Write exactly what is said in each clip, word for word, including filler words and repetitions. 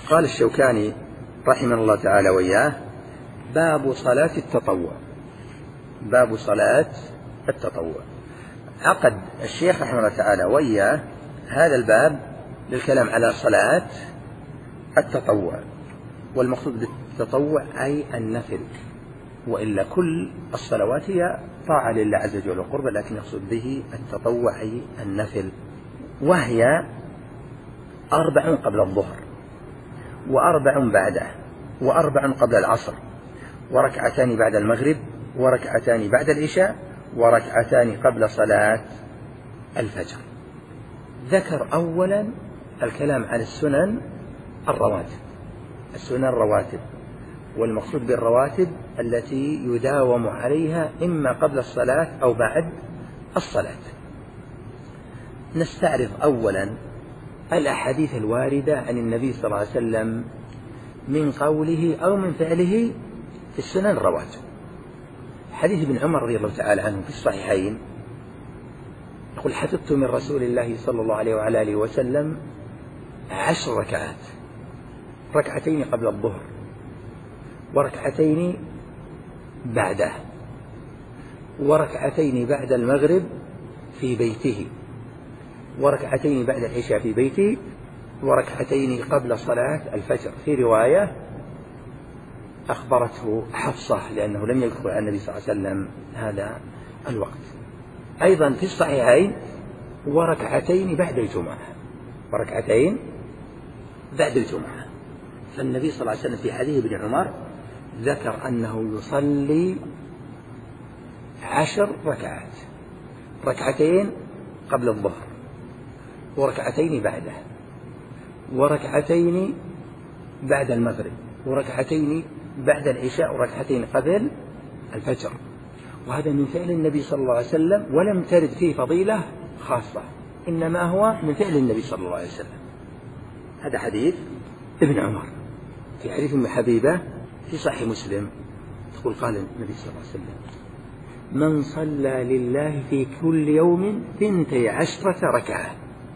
قال الشوكاني رحمه الله تعالى وإياه: باب صلاة التطوع. باب صلاة التطوع. عقد الشيخ رحمه الله تعالى وإياه هذا الباب للكلام على صلاة التطوع، والمقصود بالتطوع أي النفل، وإلا كل الصلوات هي طاعة لله عز وجل وقربة، لكن يقصد به التطوع أي النفل، وهي أربع قبل الظهر، وأربع بعده، وأربع قبل العصر، وركعتان بعد المغرب، وركعتان بعد العشاء، وركعتان قبل صلاة الفجر. ذكر أولا الكلام عن السنن الرواتب. السنن الرواتب، والمقصود بالرواتب التي يداوم عليها إما قبل الصلاة أو بعد الصلاة. نستعرض أولا الأحاديث الواردة عن النبي صلى الله عليه وسلم من قوله أو من فعله في السنن الرواتب. حديث ابن عمر رضي الله تعالى عنه في الصحيحين يقول: حفظت من رسول الله صلى الله عليه وعلى آله وسلم عشر ركعات، ركعتين قبل الظهر، وركعتين بعده، وركعتين بعد المغرب في بيته، وركعتين بعد العشاء في بيته، وركعتين قبل صلاة الفجر. في رواية أخبرته حفصة لأنه لم يذكر عن النبي صلى الله عليه وسلم هذا الوقت. أيضا في الصحيحين وركعتين بعد الجمعة، وركعتين بعد الجمعة. فالنبي صلى الله عليه وسلم في حديث ابن عمر ذكر أنه يصلي عشر ركعات، ركعتين قبل الظهر، وركعتين بعده، وركعتين بعد المغرب، وركعتين بعد العشاء، وركعتين قبل الفجر. وهذا من فعل النبي صلى الله عليه وسلم، ولم ترد فيه فضيلة خاصة، إنما هو من فعل النبي صلى الله عليه وسلم. هذا حديث ابن عمر. في حديث أم حبيبة في صحيح مسلم تقول: قال النبي صلى الله عليه وسلم: من صلى لله في كل يوم ثنتي عشرة ركعة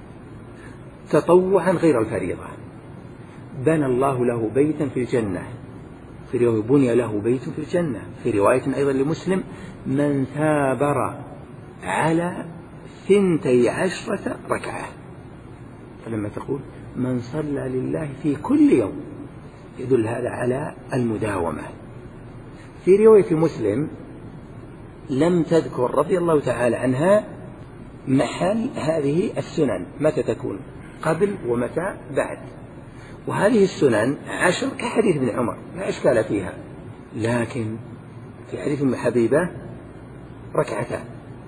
تطوعا غير الفريضة بنى الله له بيتا في الجنة. في رواية: بني له بيت في الجنة. في رواية أيضا لمسلم: من ثابر على ثنتي عشرة ركعة. فلما تقول من صلى لله في كل يوم يدل هذا على المداومة. في رواية مسلم لم تذكر رضي الله تعالى عنها محل هذه السنن، متى تكون قبل ومتى بعد. وهذه السنن عشر كحديث ابن عمر لا إشكال فيها، لكن في حديث أم حبيبة ركعتان،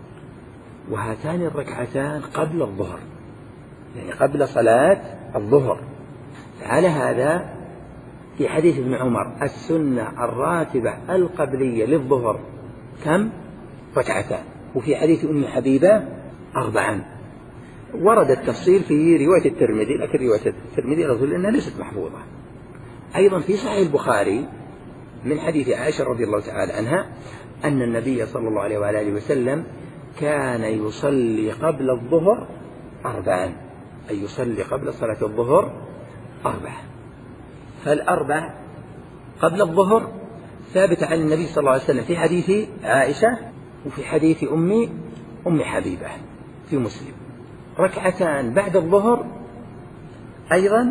وهاتان الركعتان قبل الظهر، يعني قبل صلاة الظهر. فعلى هذا في حديث ابن عمر السنة الراتبة القبلية للظهر كم؟ ركعتان. وفي حديث أم حبيبة أربعا. ورد التفصيل في رواية الترمذي، لكن رواية الترمذي أظن أنها ليست محفوظة. أيضا في صحيح البخاري من حديث عائشة رضي الله تعالى عنها أن النبي صلى الله عليه وآله وسلم كان يصلي قبل الظهر أربعا، أي يصلي قبل صلاة الظهر أربعة. فالأربع قبل الظهر ثابت عن النبي صلى الله عليه وسلم في حديث عائشة وفي حديث أم أم حبيبة في مسلم. ركعتان بعد الظهر أيضا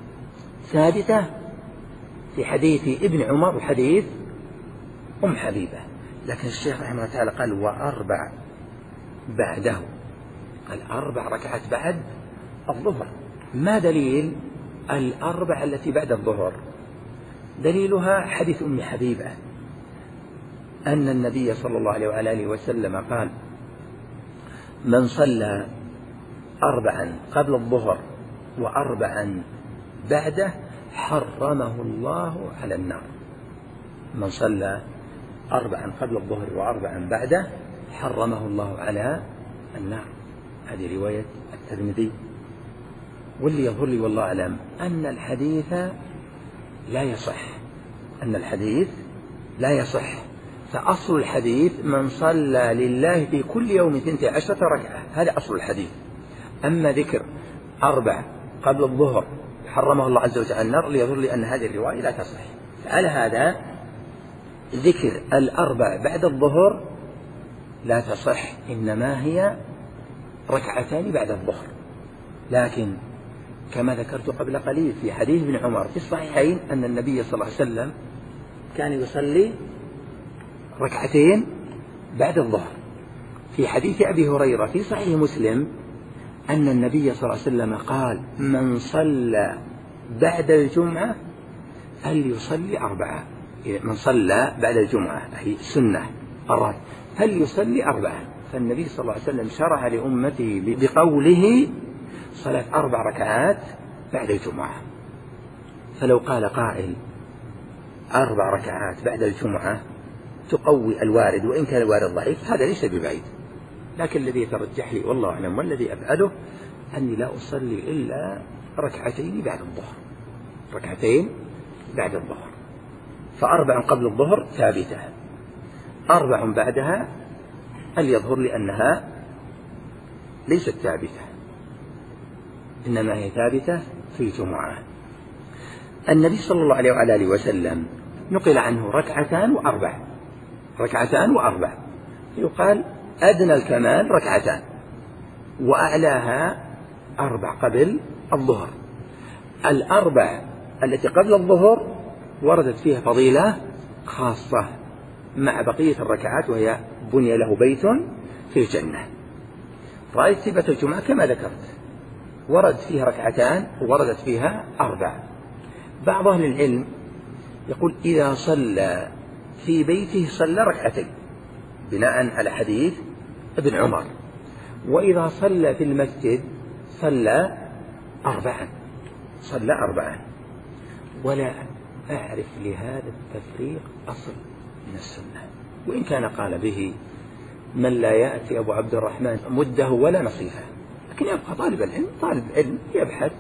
ثابتة في حديث ابن عمر وحديث أم حبيبة. لكن الشيخ رحمه الله تعالى قال وأربع بعده، قال أربع ركعات بعد الظهر. ما دليل الأربع التي بعد الظهر؟ دليلها حديث أم حبيبة أن النبي صلى الله عليه وآله وسلم قال: من صلى أربعا قبل الظهر وأربعا بعده حرمه الله على النار. من صلى أربعا قبل الظهر وأربعا بعده حرمه الله على النار. هذه رواية الترمذي. واللي يظهر لي والله أعلم أن الحديث لا يصح، أن الحديث لا يصح. فأصل الحديث من صلى لله في كل يوم ثنتي عشرة ركعة، هذا أصل الحديث. أما ذكر أربع قبل الظهر حرمه الله عز وجل على النار، ليظهر لي أن هذه الرواية لا تصح. على هذا ذكر الأربع بعد الظهر لا تصح، إنما هي ركعتان بعد الظهر. لكن كما ذكرت قبل قليل في حديث ابن عمر في الصحيحين أن النبي صلى الله عليه وسلم كان يصلي ركعتين بعد الظهر. في حديث أبي هريرة في صحيح مسلم أن النبي صلى الله عليه وسلم قال: من صلى بعد الجمعة فليصلي أربعة. من صلى بعد الجمعة هي سنة الراتب فليصلي أربعة. فالنبي صلى الله عليه وسلم شرع لأمته بقوله صلاة أربع ركعات بعد الجمعة. فلو قال قائل أربع ركعات بعد الجمعة تقوي الوارد، وإن كان الوارد ضعيف هذا ليس ببعيد، لكن الذي يترجح لي والله أعلم والذي أفعله أني لا أصلي إلا ركعتين بعد الظهر، ركعتين بعد الظهر. فأربع قبل الظهر ثابتة، أربع بعدها هل يظهر لي أنها ليست ثابتة، إنما هي ثابتة في الجمعة. النبي صلى الله عليه وعلى آله وسلم نقل عنه ركعتان وأربع، ركعتان وأربع، يقال أدنى الكمال ركعتان وأعلاها أربع قبل الظهر. الأربع التي قبل الظهر وردت فيها فضيلة خاصة مع بقية الركعات، وهي بني له بيت في الجنة. راتبة الجمعة كما ذكرت ورد فيها ركعتان ووردت فيها أربع. بعض أهل العلم يقول إذا صلى في بيته صلى ركعتين بناء على حديث ابن عمر، وإذا صلى في المسجد صلى أربعا، صلى أربعا. ولا أعرف لهذا التفريق أصل من السنة، وإن كان قال به من لا يأتي أبو عبد الرحمن مده ولا نصيفه، لكن يبقى طالب العلم طالب علم يبحث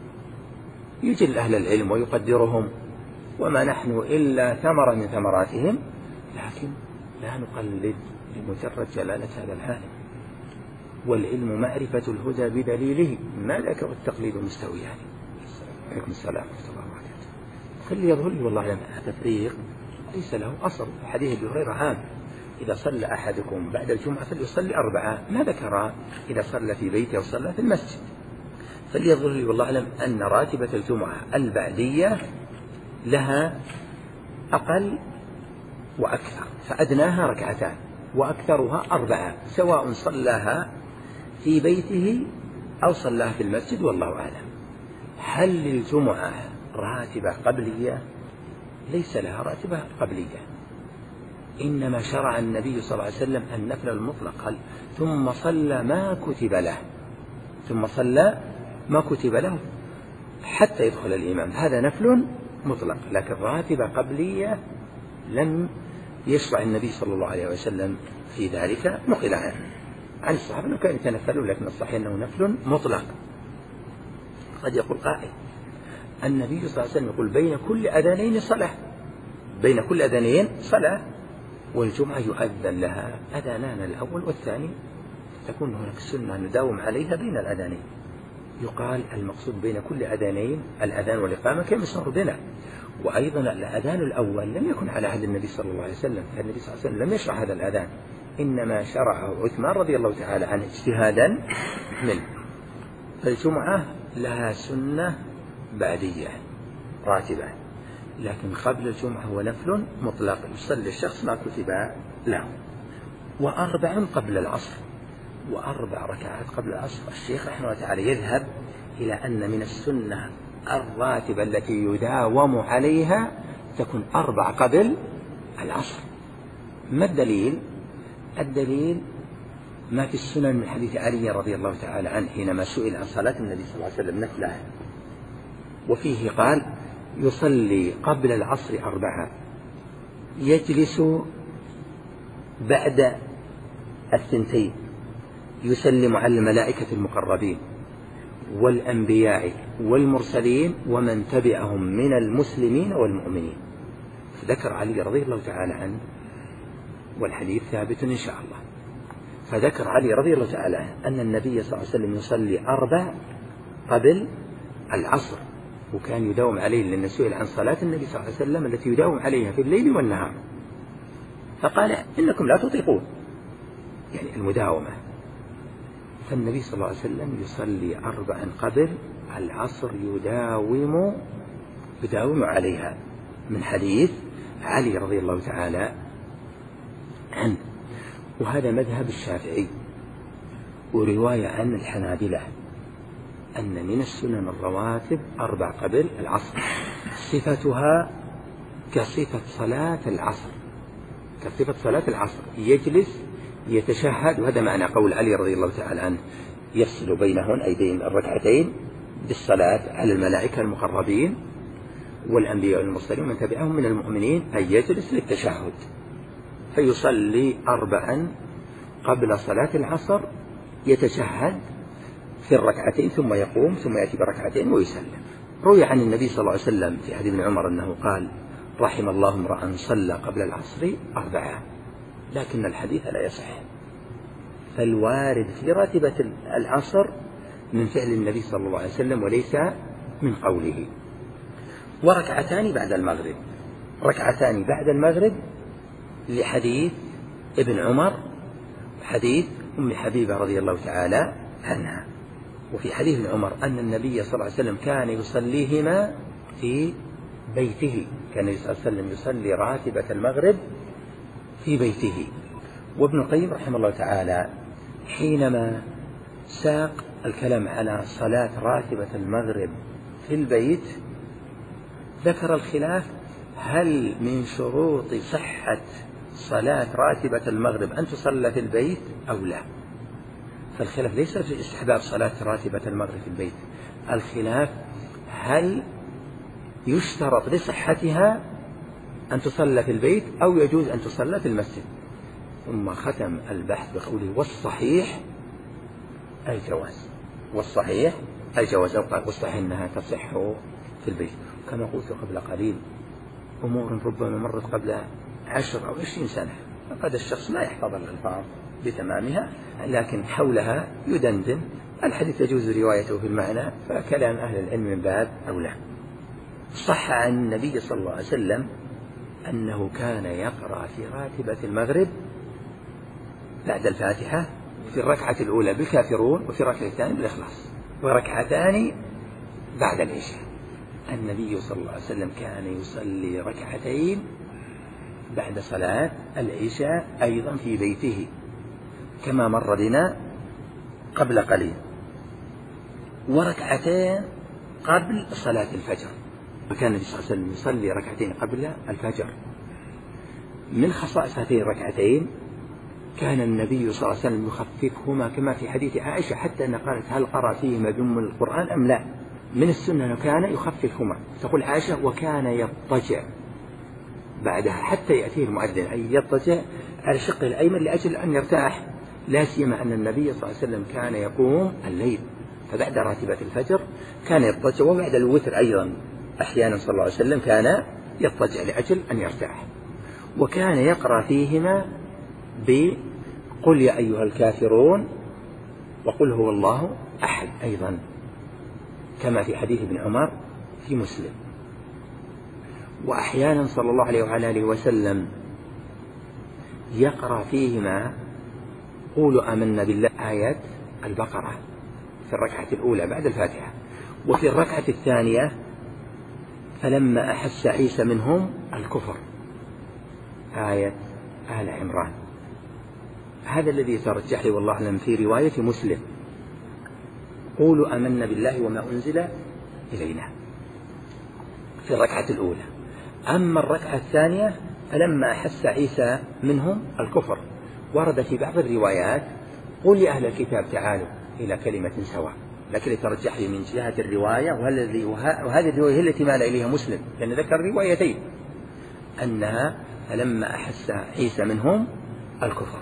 يجل أهل العلم ويقدرهم، وما نحن إلا ثمرة من ثمراتهم، لكن لا نقلد لمجرد جلالة هذا العالم. والعلم معرفة الهدى بدليله، ما ذكر التقليد مستويان. عليكم السلام ورحمة الله وبركاته. خلي يظهر لي والله لما تفريق ليس له أصل. حديث أبي هريرة عام: إذا صلى أحدكم بعد الجمعة فليصلي أربعة، ما ذكر إذا صلى في بيته أو صلى في المسجد. فليظهر لي والله أعلم أن راتبة الجمعة البعدية لها أقل وأكثر، فأدناها ركعتان وأكثرها أربعة، سواء صلاها في بيته أو صلاها في المسجد، والله أعلم. هل للجمعة راتبة قبلية؟ ليس لها راتبة قبلية، إنما شرع النبي صلى الله عليه وسلم النفل المطلق، قال ثم صلى ما كتب له، ثم صلى ما كتب له حتى يدخل الإمام، هذا نفل مطلق. لكن راتبة قبلية لم يشرع النبي صلى الله عليه وسلم في ذلك، نقل عنه عن الصحابة أنه كان يتنفلون، لكن الصحيح أنه نفل مطلق. قد يقول قائل النبي صلى الله عليه وسلم يقول بين كل أذانين صلاة، بين كل أذانين صلاة، والجمعة يؤذن لها أذانان الأول والثاني، تكون هناك سنة نداوم عليها بين الأذانين. يقال المقصود بين كل أذانين الأذان والإقامة كما يصار بنا. وأيضا الأذان الأول لم يكن على عهد النبي صلى الله عليه وسلم، فالنبي صلى الله عليه وسلم لم يشرع هذا الأذان، إنما شرعه عثمان رضي الله تعالى عنه اجتهادا منه. فالجمعة لها سنة بعدية راتبة، لكن قبل الجمعة هو نفل مطلق يصلي الشخص ما كتب له. وأربع قبل العصر، وأربع ركعات قبل العصر. الشيخ رحمه الله تعالى يذهب إلى أن من السنة الراتبة التي يداوم عليها تكون أربع قبل العصر. ما الدليل؟ الدليل ما في السنن من حديث علي رضي الله تعالى عنه حينما سئل عن صلاة النبي صلى الله عليه وسلم نفلها، وفيه قال يصلي قبل العصر أربعة، يجلس بعد الثنتين، يسلم على الملائكة المقربين والأنبياء والمرسلين ومن تبعهم من المسلمين والمؤمنين. فذكر علي رضي الله تعالى عنه، والحديث ثابت إن شاء الله، فذكر علي رضي الله تعالى عنه أن النبي صلى الله عليه وسلم يصلي أربع قبل العصر، وكان يداوم عليه، لأنه سئل عن صلاة النبي صلى الله عليه وسلم التي يداوم عليها في الليل والنهار، فقال إنكم لا تطيقون، يعني المداومة. فالنبي صلى الله عليه وسلم يصلي أربعا قبل العصر يداوم يداوم عليها، من حديث علي رضي الله تعالى عنه. وهذا مذهب الشافعي، ورواية عن الحنابلة أن من السنن الرواتب أربع قبل العصر، صفتها كصفة صلاة العصر، كصفة صلاة العصر، يجلس يتشهد، وهذا معنى قول علي رضي الله تعالى عنه يفصل بينهن أي بين الركعتين بالصلاة على الملائكة المقربين والأنبياء والمرسلين ومن تبعهم من المؤمنين، أي يجلس للتشهد، فيصلي أربعا قبل صلاة العصر يتشهد في الركعتين ثم يقوم ثم يأتي بركعتين ويسلم. روي عن النبي صلى الله عليه وسلم في حديث ابن عمر أنه قال: رحم الله امرأ صلى قبل العصر أربعة، لكن الحديث لا يصح، فالوارد في راتبة العصر من فعل النبي صلى الله عليه وسلم وليس من قوله. وركعتان بعد المغرب، ركعتان بعد المغرب لحديث ابن عمر حديث أم حبيبة رضي الله تعالى عنها. وفي حديث ابن عمر أن النبي صلى الله عليه وسلم كان يصليهما في بيته، كان النبي صلى الله عليه وسلم يصلي راتبة المغرب في بيته. وابن القيم رحمه الله تعالى حينما ساق الكلام على صلاة راتبة المغرب في البيت ذكر الخلاف: هل من شروط صحة صلاة راتبة المغرب أن تصلى في البيت أو لا؟ فالخلاف ليس في استحباب صلاة راتبة المغرب في البيت، الخلاف هل يشترط لصحتها أن تصلى في البيت أو يجوز أن تصلى في المسجد. ثم ختم البحث بقوله: والصحيح الجواز، والصحيح الجواز، أو قال والصحيح أنها تصح في البيت. كما قلت قبل قليل، أمور ربما مرت قبل عشر أو عشرين سنة، فقد الشخص لا يحفظ الألفاظ بتمامها، لكن حولها يدندن. الحديث يجوز روايته في المعنى، فكلام أهل العلم من باب أولى. صح عن النبي صلى الله عليه وسلم أنه كان يقرأ في راتبة المغرب بعد الفاتحة في الركعة الأولى بالكافرون، وفي الركعة الثانية بالإخلاص، وركعتان بعد العشاء. النبي صلى الله عليه وسلم كان يصلي ركعتين بعد صلاة العشاء أيضا في بيته كما مر بنا قبل قليل، وركعتين قبل صلاة الفجر، وكان النبي صلى الله عليه وسلم يصلي ركعتين قبل الفجر. من خصائص هاتين الركعتين كان النبي صلى الله عليه وسلم يخففهما كما في حديث عائشة، حتى أن قالت: هل قرأ فيهما بأم القرآن أم لا؟ من السنة أنه كان يخففهما. تقول عائشة: وكان يضطجع بعدها حتى يأتيه المؤذن، أي يضطجع على شقه الأيمن لأجل أن يرتاح، لا سيما أن النبي صلى الله عليه وسلم كان يقوم الليل، فبعد راتبة الفجر كان يضطجع، وبعد الوتر أيضا أحيانا صلى الله عليه وسلم كان يضطجع لأجل أن يرتاح. وكان يقرأ فيهما بقل يا أيها الكافرون وقل هو الله أحد أيضا، كما في حديث ابن عمر في مسلم. وأحيانا صلى الله عليه وعلى آله وسلم يقرأ فيهما قولوا آمنا بالله آية البقرة في الركعة الأولى بعد الفاتحة، وفي الركعة الثانية فلما أحس عيسى منهم الكفر آية آل عمران. هذا الذي يترجح لي والله أعلم في رواية مسلم: قولوا آمنا بالله وما أنزل إلينا في الركعة الأولى. أما الركعة الثانية فلما أحس عيسى منهم الكفر، ورد في بعض الروايات: قل يا أهل الكتاب تعالوا إلى كلمة سواء، لكن يترجح لي من جهة الرواية، وهذه الرواية هي التي مال إليها مسلم، لأن ذكر روايتين أنها فلما أحس عيسى منهم الكفر.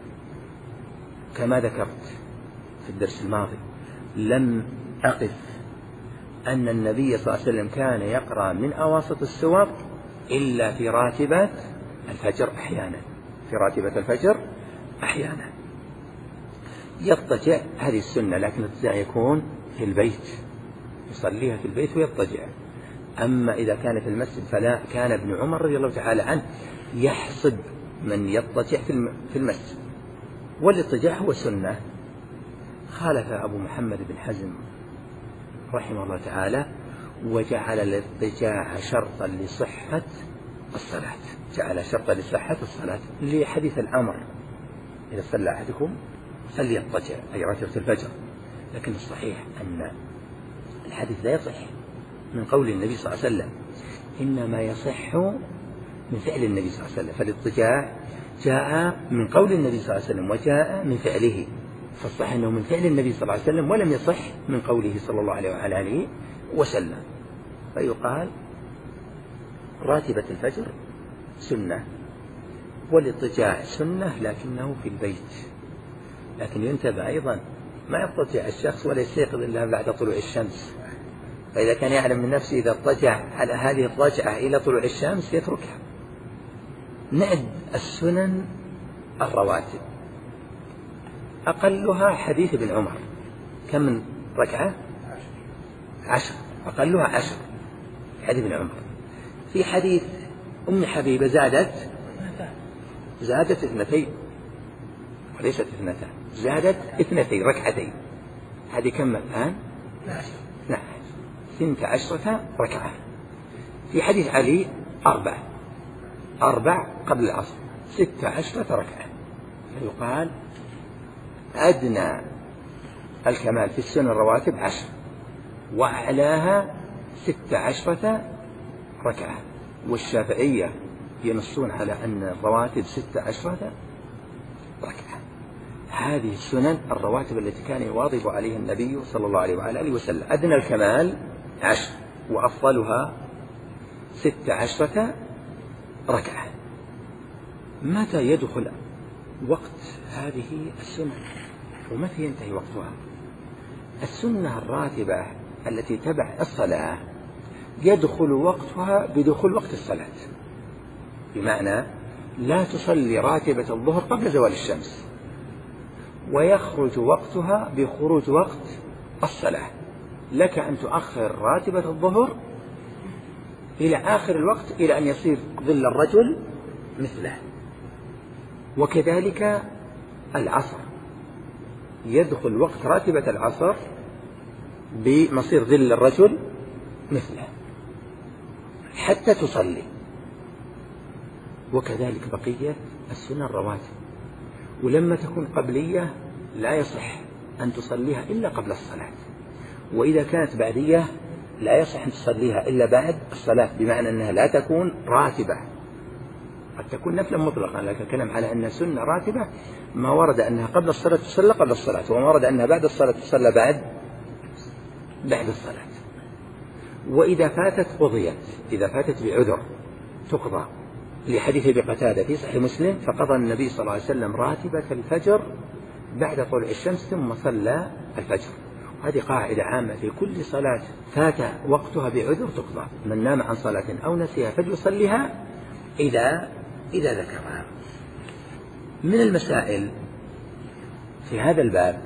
كما ذكرت في الدرس الماضي لم أقف أن النبي صلى الله عليه وسلم كان يقرأ من أواسط السور إلا في راتبة الفجر أحيانا، في راتبة الفجر أحيانا يضطجع، هذه السنة، لكن الاضطجاع يكون في البيت يصليها في البيت ويضطجع. أما إذا كان في المسجد فلا، كان ابن عمر رضي الله تعالى عنه يحسب من يضطجع في المسجد، والاضطجاع هو سنة. خالف أبو محمد بن حزم رحمه الله تعالى وجعل الاضطجاع شرطا لصحة الصلاة، جعل شرطا لصحة الصلاة لحديث الأمر إذا صلى أحدكم فليضطجع أي راتبة الفجر. لكن الصحيح أن الحديث لا يصح من قول النبي صلى الله عليه وسلم، إنما يصح من فعل النبي صلى الله عليه وسلم. فالاضطجاع جاء من قول النبي صلى الله عليه وسلم وجاء من فعله، فالصحيح أنه من فعل النبي صلى الله عليه وسلم ولم يصح من قوله صلى الله عليه وعلى آله وسلم. فيقال راتبة الفجر سنة والاضطجاع سنة لكنه في البيت. لكن ينتبه أيضا ما يضطجع الشخص ولا يستيقظ إلا بعد طلوع الشمس، فإذا كان يعلم من نفسه إذا اضطجع على هذه الضجعة إلى طلوع الشمس يتركها. نعد السنن الرواتب أقلها حديث ابن عمر، كم من ركعة؟ عشر، أقلها عشر حديث ابن عمر. في حديث أم حبيبة زادت زادت اثنتين وليست اثنتان، زادت اثنتين ركعتين. هذه كم الآن؟ نعم ثنت عشرة ركعة. في حديث علي أربع أربع قبل العصر ست عشرة ركعة. فيقال أدنى الكمال في السنن الرواتب عشر وأعلاها ست عشرة ركعة. والشافعية ينصون على أن الرواتب ست عشرة ركعة. هذه السنن الرواتب التي كان يواظب عليها النبي صلى الله عليه وعلى آله وسلم. أدنى الكمال عشر وأفضلها ست عشرة ركعة. متى يدخل وقت هذه السنة ومتى ينتهي وقتها؟ السنة الراتبة التي تبع الصلاة يدخل وقتها بدخول وقت الصلاة، بمعنى لا تصلي راتبة الظهر قبل زوال الشمس، ويخرج وقتها بخروج وقت الصلاة. لك أن تؤخر راتبة الظهر إلى آخر الوقت إلى أن يصير ظل الرجل مثله. وكذلك العصر يدخل وقت راتبة العصر بمصير ظل الرجل مثله حتى تصلي. وكذلك بقية السنن الرواتب. ولما تكون قبلية لا يصح أن تصليها إلا قبل الصلاة، وإذا كانت بعدية لا يصح أن تصليها إلا بعد الصلاة، بمعنى أنها لا تكون راتبة، قد تكون نفلا مطلقا. لكن الكلام على أن سنة راتبة ما ورد أنها قبل الصلاة تصلى قبل الصلاة، وما ورد أنها بعد الصلاة تصلى بعد بعد الصلاة. وإذا فاتت قضيت، إذا فاتت بعذر تقضى، لحديث ابي قتادة في صحيح مسلم فقضى النبي صلى الله عليه وسلم راتبة الفجر بعد طلوع الشمس ثم صلى الفجر. هذه قاعدة عامة في كل صلاة فات وقتها بعذر تقضى. من نام عن صلاة أو نسيها فليصليها إذا إذا ذكرها. من المسائل في هذا الباب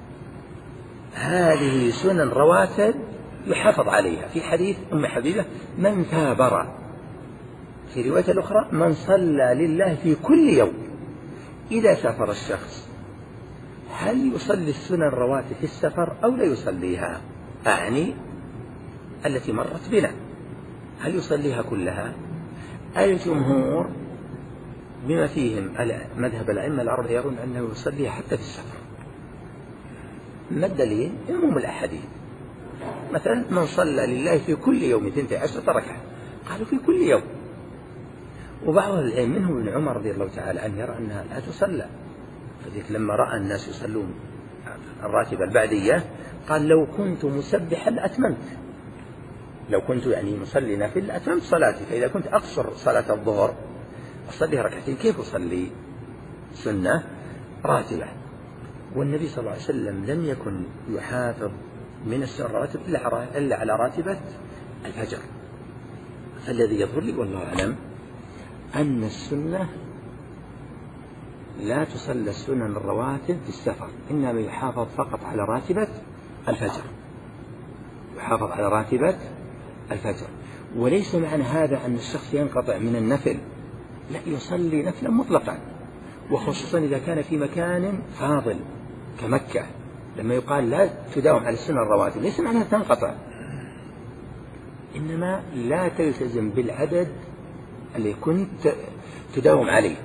هذه سنن رواتب يحافظ عليها. في حديث أم حبيبة من ثابر، في رواية الأخرى من صلى لله في كل يوم. إذا سافر الشخص هل يصلي السنن الرواتب في السفر أو لا يصليها؟ أعني التي مرت بنا، هل يصليها كلها؟ الجمهور بما فيهم مذهب الأئمة الأربعة يرون أنه يصليها حتى في السفر. ما الدليل؟ عموم الأحاديث. مثلا من صلى لله في كل يوم اثنتي عشرة ركعة، قالوا في كل يوم. وبعض العلم منهم ابن عمر رضي الله تعالى عنه يرى أنها لا تصلى، فذلك لما رأى الناس يصلون الراتبة البعدية قال لو كنت مسبحا لأتممت، لو كنت يعني مصلي نافل لأتممت صلاتي، فإذا كنت أقصر صلاة الظهر أصلي ركعتين كيف أصلي سنة راتبة؟ والنبي صلى الله عليه وسلم لم يكن يحافظ من السنة الرواتب إلا على راتبة الفجر. فالذي يظهر لي والله أعلم أن السنة لا تصلى السنن الرواتب في السفر، إنما يحافظ فقط على راتبة الفجر. يحافظ على راتبة الفجر. وليس معنى هذا أن الشخص ينقطع من النفل، لا، يصلي نفلا مطلقا، وخصوصا إذا كان في مكان فاضل كمكة، لما يقال لا تداوم على السنة الرواتب ليس معناها تنقطع، إنما لا تلتزم بالعدد اللي كنت تداوم عليه.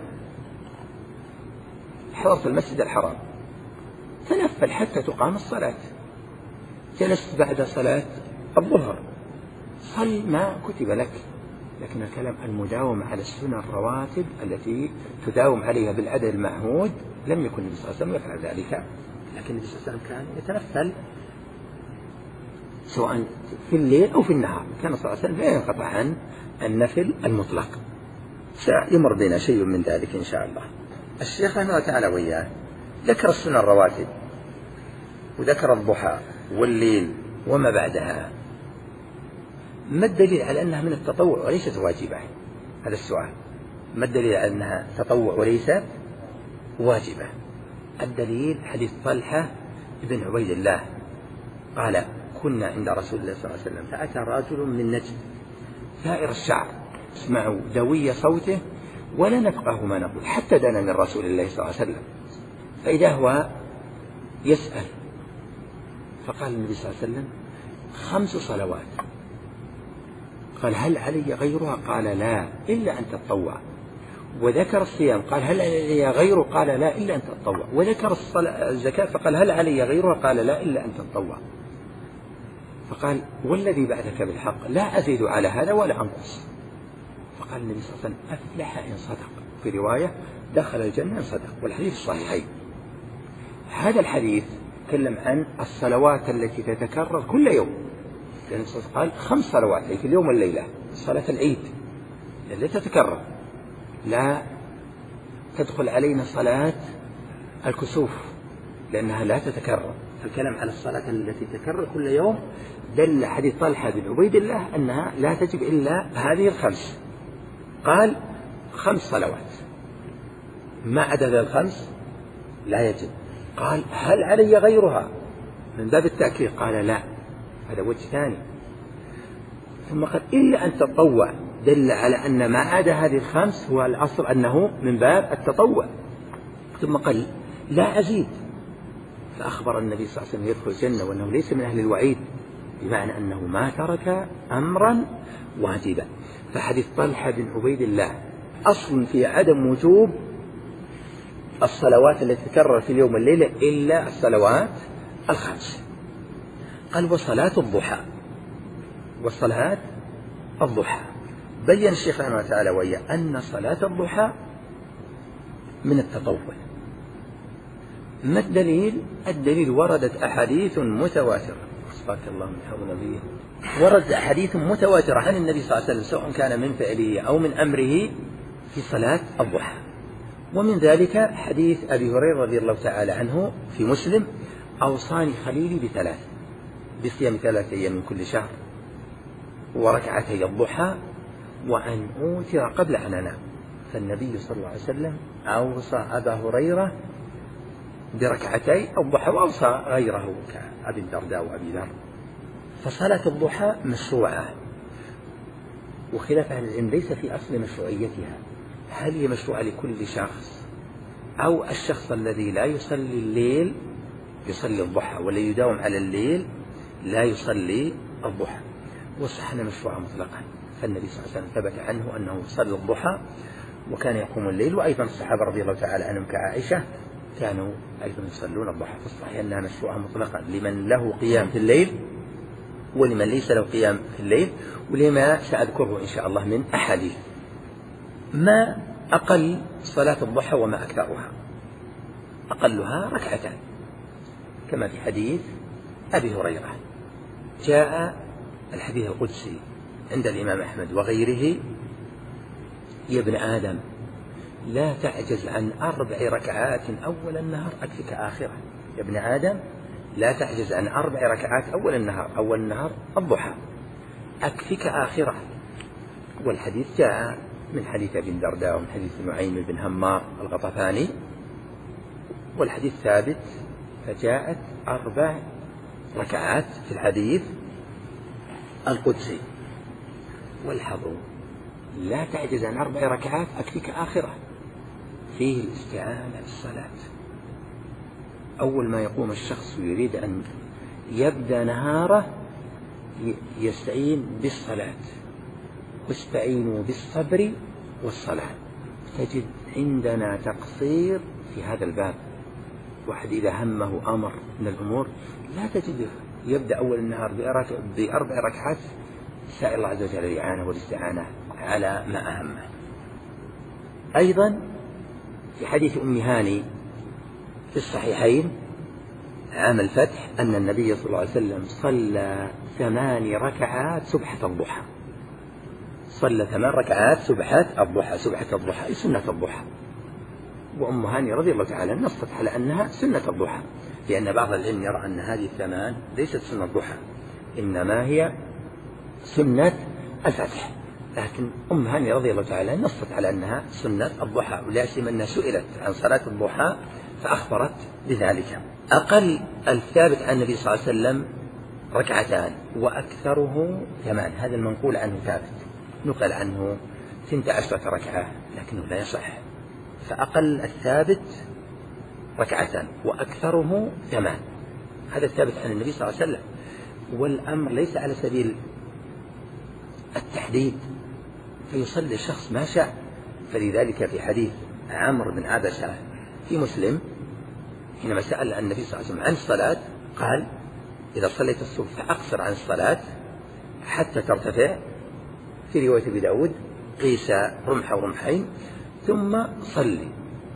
حضرت المسجد الحرام تنفل حتى تقام الصلاة، جلست بعد صلاة الظهر صل ما كتب لك، لكن الكلام المداومة على السنة الرواتب التي تداوم عليها بالعدد المعهود لم يكن النبي صلى الله عليه وسلم يفعل ذلك، لكن النبي صلى الله عليه وسلم كان يتنفل سواء في الليل أو في النهار، كان صلى الله عليه وسلم لا ينقطع عن النفل المطلق. سيمر بنا شيء من ذلك إن شاء الله. الشيخ رحمه الله تعالى وياه ذكر السنة الرواتب وذكر الضحى والليل وما بعدها، ما الدليل على أنها من التطوع وليست واجبة؟ هذا السؤال، ما الدليل على أنها تطوع وليست واجبة؟ الدليل حديث طلحة بن عبيد الله قال كنا عند رسول الله صلى الله عليه وسلم فأتى رجل من نجد ثائر الشعر اسمعوا دوي صوته ولا نفقه ما نقول حتى دنا من رسول الله صلى الله عليه وسلم، فإذا هو يسأل فقال النبي صلى الله عليه وسلم خمس صلوات، قال هل علي غيرها؟ قال لا إلا أن تتطوع. وذكر الصيام قال هل علي غيره؟ قال لا إلا أن تتطوع. وذكر الزكاة فقال هل علي غيرها؟ قال لا إلا أن تتطوع. فقال والذي بعثك بالحق لا أزيد على هذا ولا أنقص. فقال النبي صلى الله عليه وسلم أفلح إن صدق، في رواية دخل الجنة إن صدق، والحديث الصحيحين. هذا الحديث تكلم عن الصلوات التي تتكرر كل يوم، لأن قال خمس صلوات في اليوم والليلة، صلاة العيد التي تتكرر، لا تدخل علينا صلاة الكسوف لأنها لا تتكرر. الكلام على الصلاة التي تتكرر كل يوم دل حديث طلحة بن عبيد الله أنها لا تجب إلا هذه الخمس، قال خمس صلوات، ما عدد الخمس لا يجب. قال هل علي غيرها؟ من باب التأكيد قال لا، هذا وجه ثاني. ثم قال إلا أن تتطوع، دل على أن ما عدا هذه الخمس هو الأصل أنه من باب التطوع. ثم قال لا أزيد، فأخبر النبي صلى الله عليه وسلم يدخل الجنة وأنه ليس من أهل الوعيد، بمعنى أنه ما ترك أمرا واجبا. فحديث طلحة بن عبيد الله أصل في عدم وجوب الصلوات التي تكرر في اليوم والليلة إلا الصلوات الخمس. قال وصلاة الضحى، وصلاة الضحى بين الشيخ رحمه الله تعالى وهي أن صلاة الضحى من التطوع. ما الدليل؟ الدليل وردت أحاديث متواترة، أصبحك الله من حول نبيه، وردت أحاديث متواترة عن النبي صلى الله عليه وسلم سواء كان من فعله أو من أمره في صلاة الضحى. ومن ذلك حديث أبي هريرة رضي الله تعالى عنه في مسلم أوصاني خليلي بثلاث، بصيام ثلاثة أيام من كل شهر وركعتي الضحى وأن أوتر قبل أن أنام. فالنبي صلى الله عليه وسلم أوصى أبا هريرة بركعتي الضحى وأوصى غيره كأبي الدرداء وأبي ذر. فصلاة الضحى مشروعة، وخلاف أهل العلم ليس في أصل مشروعيتها، هل هي مشروعة لكل شخص أو الشخص الذي لا يصلي الليل يصلي الضحى والذي يداوم على الليل لا يصلي الضحى. وصحنا مشروعة مطلقا، فالنبي صلى الله عليه وسلم ثبت عنه أنه صلى الضحى وكان يقوم الليل، وأيضا الصحابة رضي الله تعالى عنهم كعائشة كانوا أيضا يصلون الضحى. فالصحيح أنها مشروعة مطلقا لمن له قيام في الليل ولمن ليس له قيام في الليل، ولما سأذكره إن شاء الله من أحاديث. ما أقل صلاة الضحى وما أكثرها؟ أقلها ركعتان كما في حديث أبي هريرة. جاء الحديث القدسي عند الإمام أحمد وغيره: يا ابن آدم لا تعجز عن أربع ركعات أول النهار أكفك آخرة. يا ابن آدم لا تعجز عن أربع ركعات أول النهار، أول النهار الضحى، أكفك آخرة. والحديث جاء من حديث ابن الدرداء ومن حديث نعيم بن همار الغطفاني، والحديث ثابت. فجاءت أربع ركعات في الحديث القدسي. والحظوا لا تعجز عن أربع ركعات أكفيك آخرة فيه الاستعانة بالصلاة. أول ما يقوم الشخص ويريد أن يبدأ نهاره يستعين بالصلاة، واستعينوا بالصبر والصلاة. تجد عندنا تقصير في هذا الباب. واحد إذا همه أمر من الأمور لا تجد يبدأ أول النهار بأربع ركعات، سائل الله عز وجل الإعانة والاستعانة على ما أهمه. أيضا في حديث أم هاني في الصحيحين عام الفتح أن النبي صلى الله عليه وسلم صلى ثمان ركعات سبحة الضحى. صلى ثمان ركعات سبحة الضحى. سبحة الضحى أي سنة الضحى. وأم هاني رضي الله تعالى نصت على أنها سنة الضحى، لأن بعض العلم يرى أن هذه الثمان ليست سنة الضحى، إنما هي سنة الفتح. لكن أم هاني رضي الله تعالى نصت على أنها سنة الضحى، ولا سيما أنها سئلت عن صلاة الضحى فأخبرت بذلك. أقل الثابت عن النبي صلى الله عليه وسلم ركعتان وأكثره ثمان. هذا المنقول عنه ثابت، نقل عنه ثنت عشرة ركعة لكنه لا يصح. فأقل الثابت ركعتان وأكثره ثمان، هذا الثابت عن النبي صلى الله عليه وسلم. والأمر ليس على سبيل التحديد فيصلي الشخص ما شاء. فلذلك في حديث عمرو بن عبسة في مسلم حينما سأل النبي صلى الله عليه وسلم عن الصلاة قال: إذا صليت الصبح فأقصر عن الصلاة حتى ترتفع. في رواية أبي داود: قيس رمح ورمحين ثم صلي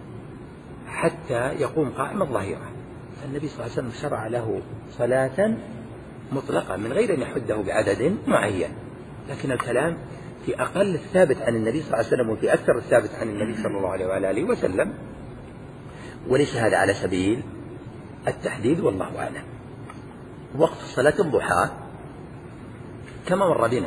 حتى يقوم قائم الظهيرة. فالنبي صلى الله عليه وسلم شرع له صلاة مطلقة من غير أن يحده بعدد معين. لكن الكلام في أقل الثابت عن النبي صلى الله عليه وسلم وفي أكثر الثابت عن النبي صلى الله عليه وآله وسلم، وليس هذا على سبيل التحديد والله أعلم. وقت صلاة الضحى كما مر بنا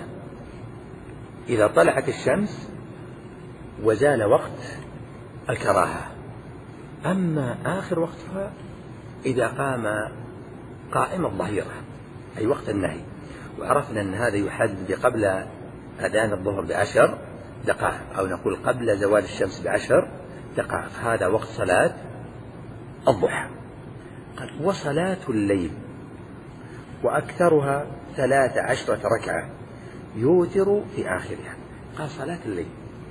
إذا طلعت الشمس وزال وقت الكراهة. أما آخر وقتها إذا قام قائم الظهيرة أي وقت النهي. وعرفنا أن هذا يحدد قبل أذان الظهر بعشر دقائق، أو نقول قبل زوال الشمس بعشر دقائق. هذا وقت صلاة الضحى. قال: وصلاة الليل وأكثرها ثلاث عشرة ركعة يوتر في آخرها. قال صلاة الليل،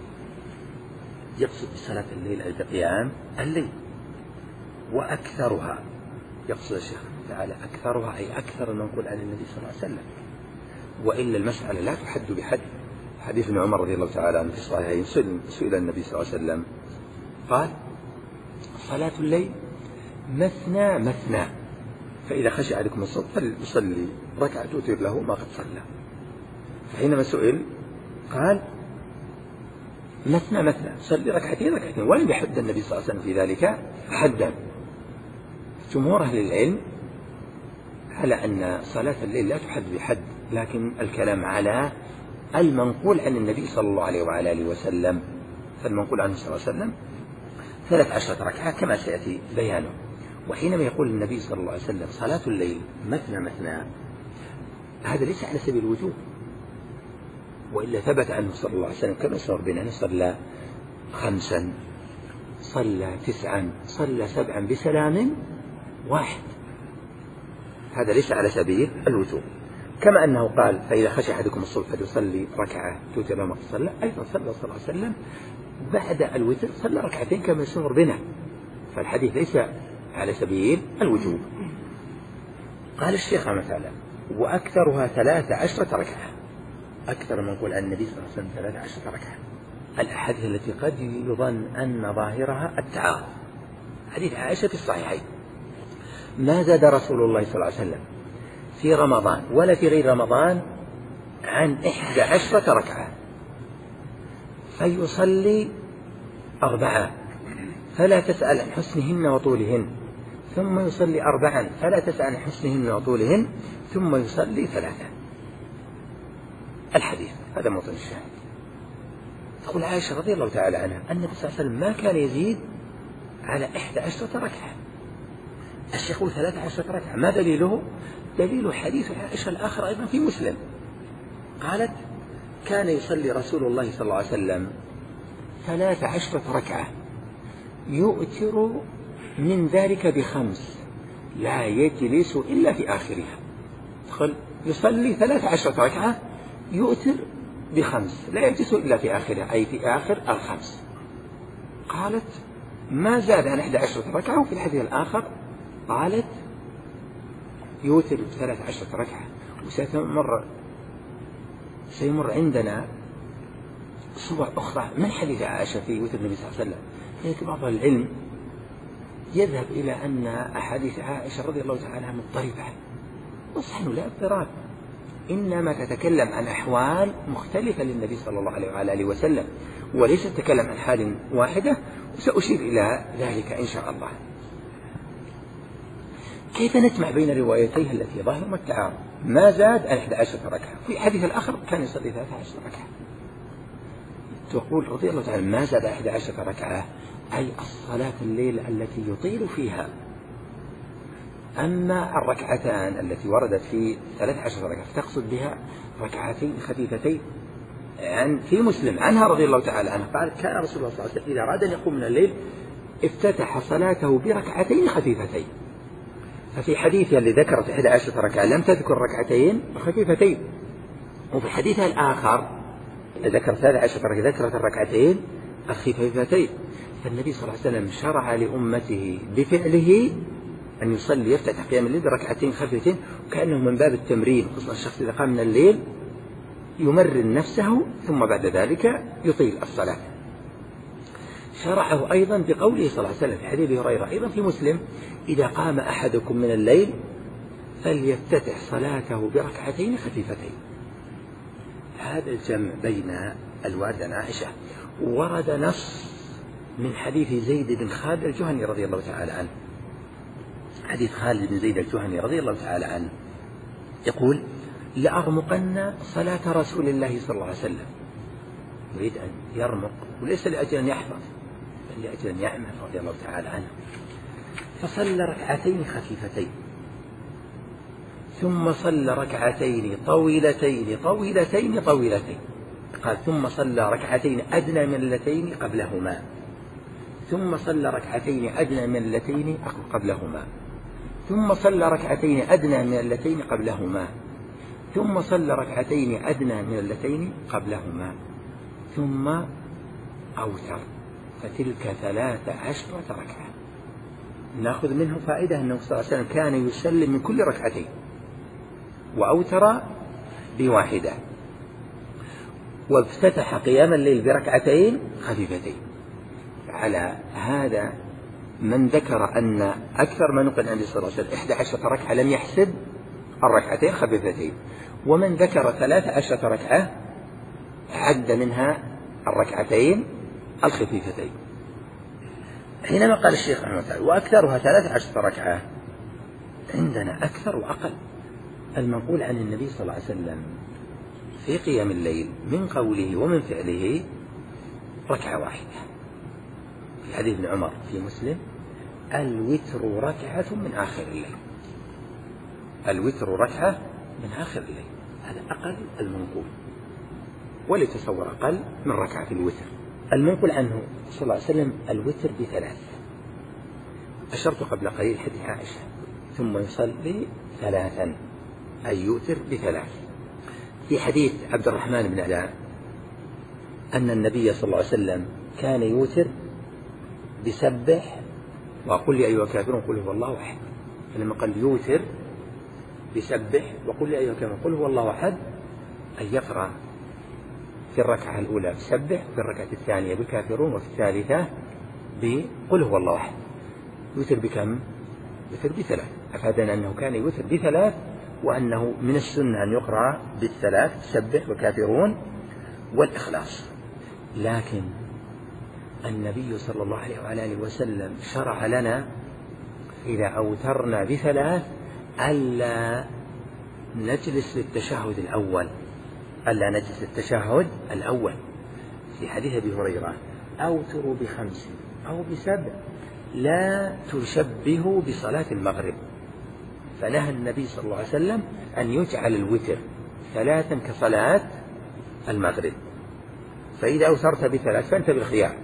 يقصد بصلاة الليل القيام الليل. وأكثرها يقصد الشيخ تعالى أكثرها أي أكثر المنقول عن النبي صلى الله عليه وسلم، وإلا المسألة لا تحد بحد. حديث ابن عمر رضي الله تعالى عنه في الصحيحين سئل النبي صلى الله عليه وسلم قال: صلاة الليل مثنى مثنى، فإذا خشي عليكم الصبح فليصلي ركعة توتر له ما قد صلى. فحينما سئل قال: مثنى مثنى، صلي ركعتين ركعتين، ولم يحد النبي صلى الله عليه وسلم في ذلك حدا. جمهور أهل العلم على أن صلاة الليل لا تحد بحد، لكن الكلام على المنقول عن النبي صلى الله عليه وعلى آله وسلم. فالمنقول عنه صلى الله عليه وسلم ثلاث عشرة ركعة كما سيأتي بيانه. وحينما يقول النبي صلى الله عليه وسلم صلاة الليل مثنى مثنى، هذا ليس على سبيل الوجوب، وإلا ثبت عنه صلى الله عليه وسلم كما سنر بنا: صلى خمسا، صلى تسعا، صلى سبعا بسلام واحد. هذا ليس على سبيل الوجوب. كما أنه قال: فإذا خشي أحدكم الصبح فليصلي ركعة توتر له ما صلى. أيضا صلى صلى الله عليه وسلم بعد الوتر صلى ركعتين كما سنر بنا. فالحديث ليس على سبيل الوجوب. قال الشيخ مثلا: وأكثرها ثلاث عشرة ركعة. أكثر من يقول عن النبي صلى الله عليه وسلم ثلاث عشرة ركعة. الأحاديث التي قد يظن أن ظاهرها التعارض، حديث عائشة في الصحيحين: ما زاد رسول الله صلى الله عليه وسلم في رمضان ولا في غير رمضان عن إحدى عشرة ركعة، فيصلي أربعة فلا تسأل عن حسنهن وطولهن، ثم يصلي أربعا فلا تسأل عن حسنهن وطولهن، ثم يصلي ثلاثا. الحديث هذا موطن الشاهد. تقول عائشة رضي الله تعالى عنها: النبي صلى الله عليه وسلم ما كان يزيد على إحدى عشرة ركعة. الشيخ يقول ثلاث عشرة ركعة، ما دليله؟ دليل حديث عائشة الآخر أيضا في مسلم قالت كان يصلي رسول الله صلى الله عليه وسلم ثلاث عشرة ركعة يؤتر من ذلك بخمس لا يجلس إلا في آخرها. يصلي ثلاث عشرة ركعة يؤتر بخمس لا يجلس إلا في آخرها، أي في آخر الخمس. قالت ما زاد عن إحدى عشرة ركعة. وفي الحديث الآخر قالت يوتر بثلاث عشرة ركعة. وسيمر سيمر عندنا صور أخرى من حديث عائشة في وتر النبي صلى الله عليه وسلم. لكن بعض العلم يذهب إلى أن أحاديث عائشة رضي الله تعالى عنها مضطربة، وصح لا اضطراب، إنما تتكلم عن أحوال مختلفة للنبي صلى الله عليه وآله وسلم، وليس تتكلم عن حال واحدة، وسأشير إلى ذلك إن شاء الله. كيف نجمع بين روايتيه التي ظاهرهما التعارض؟ ما زاد عن إحدى عشرة ركعة. في حديث الآخر كان يصلي ثلاثة عشر ركعة. تقول رضي الله تعالى ما زاد عن إحدى عشرة ركعة أي الصلاة الليل التي يطيل فيها. أما الركعتان التي وردت في ثلاث عشرة ركعة فتقصد بها ركعتين خفيفتين. عن في مسلم عنها رضي الله تعالى عنها قال كان رسول الله صلى الله عليه وسلم إذا أراد أن يقوم من الليل افتتح صلاته بركعتين خفيفتين. ففي حديثها اللي ذكرت إحدى عشرة ركعة لم تذكر ركعتين خفيفتين، وفي حديثها الآخر ذكرت ثلاث عشرة ركعة ذكرت الركعتين الخفيفتين. فالنبي صلى الله عليه وسلم شرع لأمته بفعله أن يصلي يفتتح قيام الليل بركعتين خفيفتين، وكأنه من باب التمرين، خصوصا الشخص إذا قام من الليل يمرن نفسه ثم بعد ذلك يطيل الصلاة. شرعه أيضا بقوله صلى الله عليه وسلم في حديث هريرة أيضا في مسلم إذا قام أحدكم من الليل فليفتتح صلاته بركعتين خفيفتين. هذا الجمع بين الوارد عن عائشة. ورد نص من حديث زيد بن خالد الجهني رضي الله تعالى عنه، حديث خالد بن زيد الجهني رضي الله تعالى عنه يقول لأرمقن صلاة رسول الله صلى الله عليه وسلم. يريد أن يرمق وليس لأجل أن يحفظ بل لأجل أن يعمل رضي الله تعالى عنه. فصلى ركعتين خفيفتين ثم صلى ركعتين طويلتين طويلتين طويلتين قال ثم صلى ركعتين أدنى من اللتين قبلهما ثم صلى ركعتين أدنى من اللتين قبلهما ثم صلى ركعتين أدنى من اللتين قبلهما ثم صلى ركعتين أدنى من اللتين قبلهما ثم أوتر. فتلك ثلاث عشرة ركعة. نأخذ منه فائدة أنه صلى الله عليه وسلم كان يسلم من كل ركعتين وأوتر بواحدة، وافتتح قيام الليل بركعتين خفيفتين. على هذا من ذكر أن أكثر ما نقل عن النبي صلى الله عليه وسلم إحدى عشرة ركعة لم يحسب الركعتين خفيفتين، ومن ذكر ثلاث عشرة ركعة عد منها الركعتين الخفيفتين. حينما قال الشيخ رحمه الله تعالى وأكثرها ثلاث عشرة ركعة، عندنا أكثر وأقل. المنقول عن النبي صلى الله عليه وسلم في قيام الليل من قوله ومن فعله ركعة واحدة. في حديث ابن عمر في مسلم الوتر ركعة من آخر الليل. الوتر ركعة من آخر الليل، هذا أقل المنقول، ولتصور أقل من ركعة الوتر. المنقول عنه صلى الله عليه وسلم الوتر بثلاث. أشرت قبل قليل حديث عائشة ثم يصلي ثلاثا أي يوتر بثلاث. في حديث عبد الرحمن بن علاء أن النبي صلى الله عليه وسلم كان يوتر بسبح وقل يا أيها الكافرون قل هو الله أحد. فلما قال يوتر بسبح وقل يا أيها الكافرون قل هو الله أحد أن يقرأ في الركعة الأولى بسبح، في الركعة الثانية بالكافرون، وفي الثالثة بقل هو الله أحد. يوتر بكم؟ يوتر بثلاث. أفادنا أنه كان يوتر بثلاث، وأنه من السنة أن يقرأ بالثلاث سبح وكافرون والإخلاص. لكن النبي صلى الله عليه وآله وسلم شرع لنا إذا أوترنا بثلاث ألا نجلس للتشهد الأول ألا نجلس للتشهد الأول. في حديث أبي هريرة أوتروا بخمس أو بسبع لا تشبهوا بصلاة المغرب. فنهى النبي صلى الله عليه وسلم أن يجعل الوتر ثلاثا كصلاة المغرب. فإذا أوترت بثلاث فأنت بالخيار،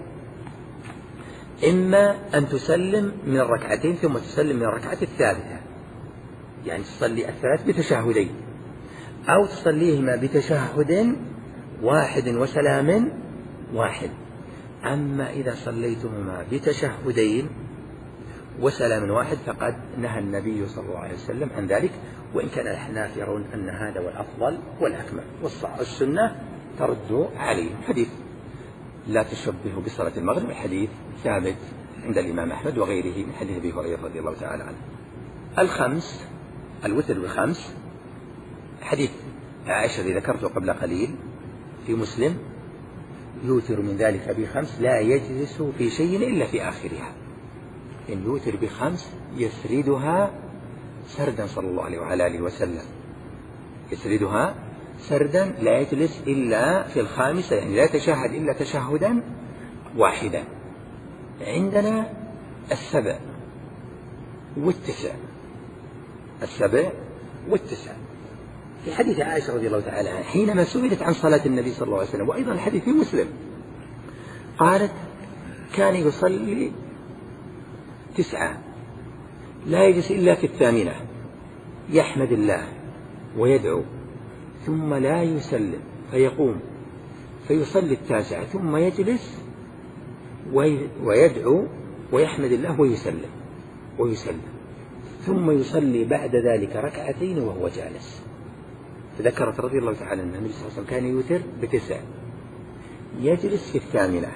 إما أن تسلم من الركعتين ثم تسلم من الركعة الثالثة، يعني تصلي الثلاث بتشهدين، أو تصليهما بتشهد واحد وسلام واحد. أما إذا صليتهما بتشهدين وسلام واحد فقد نهى النبي صلى الله عليه وسلم عن ذلك، وإن كان الأحناف يرون أن هذا والأفضل والأكمل، والسنة ترد عليه. حديث لا تشبه بصلاة المغرب الحديث ثابت عند الإمام أحمد وغيره من حديث أبي هريرة رضي الله تعالى عنه. الخمس، الوتر بخمس، حديث عائشة الذي ذكرته قبل قليل في مسلم، يوتر من ذلك بخمس لا يجلس في شيء إلا في آخرها. إن يوتر بخمس يسردها سردا صلى الله عليه وعلى آله وسلم، يسردها سردا لا يجلس إلا في الخامسة، يعني لا يتشهد إلا تشهدا واحدا. عندنا السبع والتسع، السبع والتسع. في حديث عائشة رضي الله تعالى عنها حينما سئلت عن صلاة النبي صلى الله عليه وسلم، وأيضا الحديث في مسلم، قالت كان يصلي تسعة لا يجلس إلا في الثامنة، يحمد الله ويدعو ثم لا يسلم فيقوم فيصلي التاسعة ثم يجلس ويدعو ويحمد الله ويسلم ويسلم ثم يصلي بعد ذلك ركعتين وهو جالس. فذكرت رضي الله تعالى أن النبي صلى الله عليه وسلم كان يوتر بتسع، يجلس في الثامنة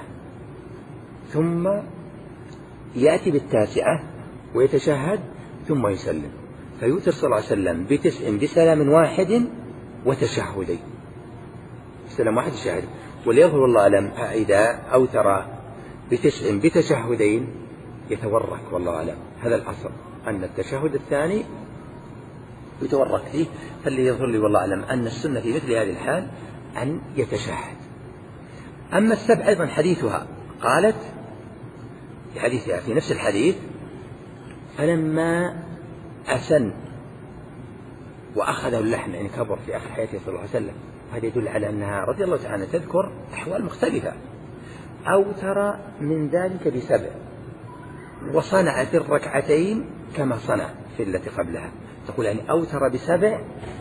ثم يأتي بالتاسعة ويتشهد ثم يسلم، فيوتر صلى الله عليه وسلم بتسع بسلام واحد وتشهدين، سلام واحد تشهد. وليظهر والله أعلم إذا أوتر بتسع بتشهدين يتورك والله أعلم، هذا الأصل أن التشهد الثاني يتورك فيه، فاللي يظهر لي والله أعلم أن السنة في مثل هذه الحال أن يتشهد. أما السبع أيضا حديثها قالت في حديثها في نفس الحديث فلما أسن وأخذه اللحم، يعني كبر في آخر حياته صلى الله عليه وسلم، هذا يدل على أنها رضي الله تعالى تذكر أحوال مختلفة. أوتر من ذلك بسبع وصنعت الركعتين كما صنع في التي قبلها، تقول يعني أوتر بسبع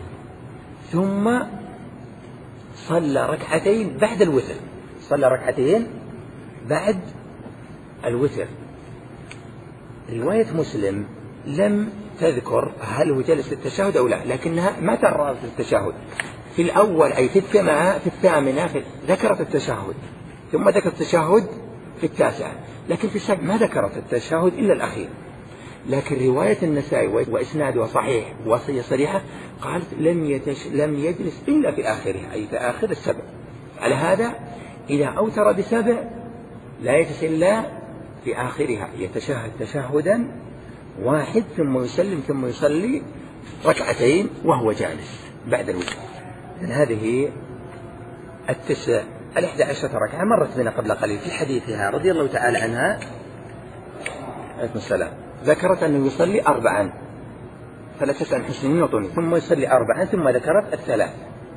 ثم صلى ركعتين بعد الوتر، صلى ركعتين بعد الوتر. رواية مسلم لم تذكر هل هو جلس في التشهد أو لا، لكنها ما ترى في التشهد في الأول أي في الثامنة في الثامنة ذكرت التشهد ثم ذكرت التشهد في التاسعة، لكن في السبع ما ذكرت التشهد إلا الأخير. لكن رواية النسائي وإسنادها صحيح وصية صريحة قالت لم, يتش... لم يجلس إلا في آخرها، أي في آخر السبع. على هذا إذا أوتر بسبع لا يجلس إلا في آخرها، يتشهد تشهدا واحد ثم يسلم ثم يصلي ركعتين وهو جالس بعد الوتر. هذه التسع الإحدى عشرة ركعة مرت بنا قبل قليل في حديثها رضي الله تعالى عنها عليكم السلام، ذكرت أنه يصلي أربعا فلا تسأل حسنين وطنين ثم يصلي أربعا ثم ذكرت الثلاث.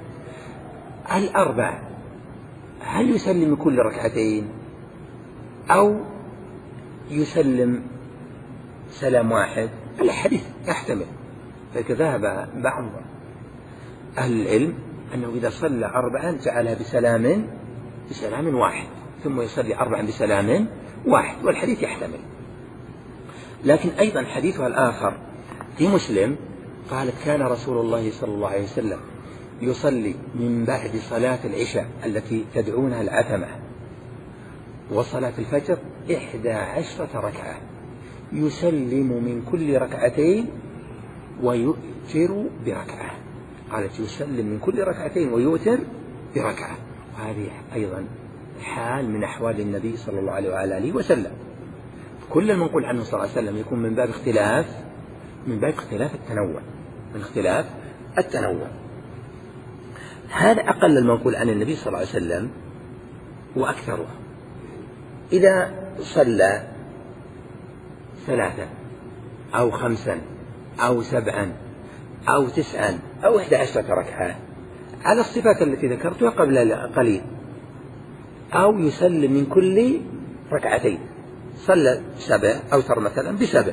الأربع هل يسلم كل ركعتين أو يسلم سلام واحد؟ الحديث يحتمل، فذهب بعض أهل العلم أنه إذا صلى أربعا جعلها بسلام بسلام واحد ثم يصلي أربعا بسلام واحد، والحديث يحتمل. لكن أيضا حديثها الآخر في مسلم قالت كان رسول الله صلى الله عليه وسلم يصلي من بعد صلاة العشاء التي تدعونها العتمة وصلاة الفجر إحدى عشرة ركعة، يسلم من كل ركعتين ويؤتر بركعة. قالت يسلم من كل ركعتين ويؤتر بركعة، وهذه أيضا حال من أحوال النبي صلى الله عليه وعلى آله وسلم. كل المنقول عنه صلى الله عليه وسلم يكون من باب اختلاف من باب اختلاف التنوع من اختلاف التنوع. هذا أقل المنقول عن النبي صلى الله عليه وسلم وأكثره. إذا صلى ثلاثا أو خمسا أو سبعا أو تسعا أو إحدى عشرة ركعة على الصفات التي ذكرتها قبل قليل، أو يسلم من كل ركعتين، صلى سبع أوتر مثلا بسبع،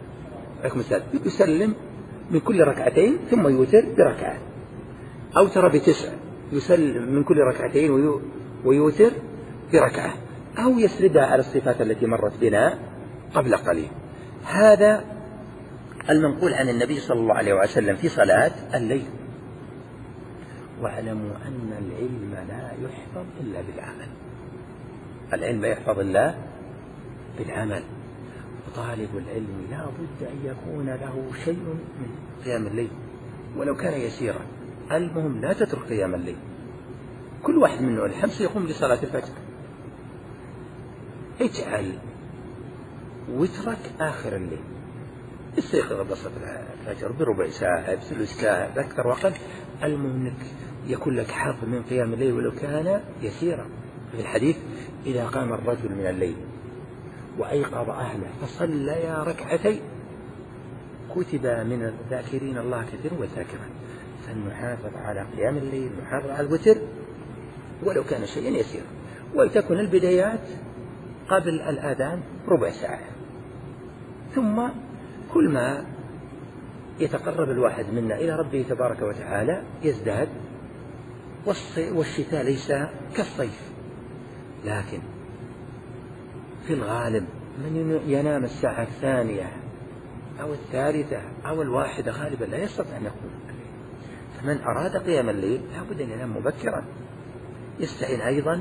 يسلم من كل ركعتين ثم يوتر بركعة، أوتر بتسع يسلم من كل ركعتين ويوتر بركعة، أو يسردها على الصفات التي مرت بنا قبل قليل. هذا المنقول عن النبي صلى الله عليه وسلم في صلاة الليل. واعلموا أن العلم لا يحفظ إلا بالعمل، العلم لا يحفظ إلا بالعمل، وطالب العلم لا بد أن يكون له شيء من قيام الليل ولو كان يسيرا. المهم لا تترك قيام الليل. كل واحد منه الحمس يقوم لصلاة الفجر، اجعل وترك آخر الليل، استيقظ قبل صلاة الفجر بربع ساعة بثلث ساعة بأكثر وقت، المهم أنك يكون لك حظ من قيام الليل ولو كان يسيرا. في الحديث إذا قام الرجل من الليل وأيقظ أهله فصليا ركعتين كتب من الذاكرين الله كثيرا والذاكرات. فنحافظ على قيام الليل، نحافظ على الوتر ولو كان شيئا يسيرا، ولتكن البدايات قبل الآذان ربع ساعة، ثم كل ما يتقرب الواحد منا إلى ربه تبارك وتعالى يزداد. والشتاء ليس كالصيف، لكن في الغالب من ينام الساعة الثانية أو الثالثة أو الواحدة غالبا لا يستطيع أن يقوم. فمن أراد قيام الليل لابد أن ينام مبكرا. يستعين أيضا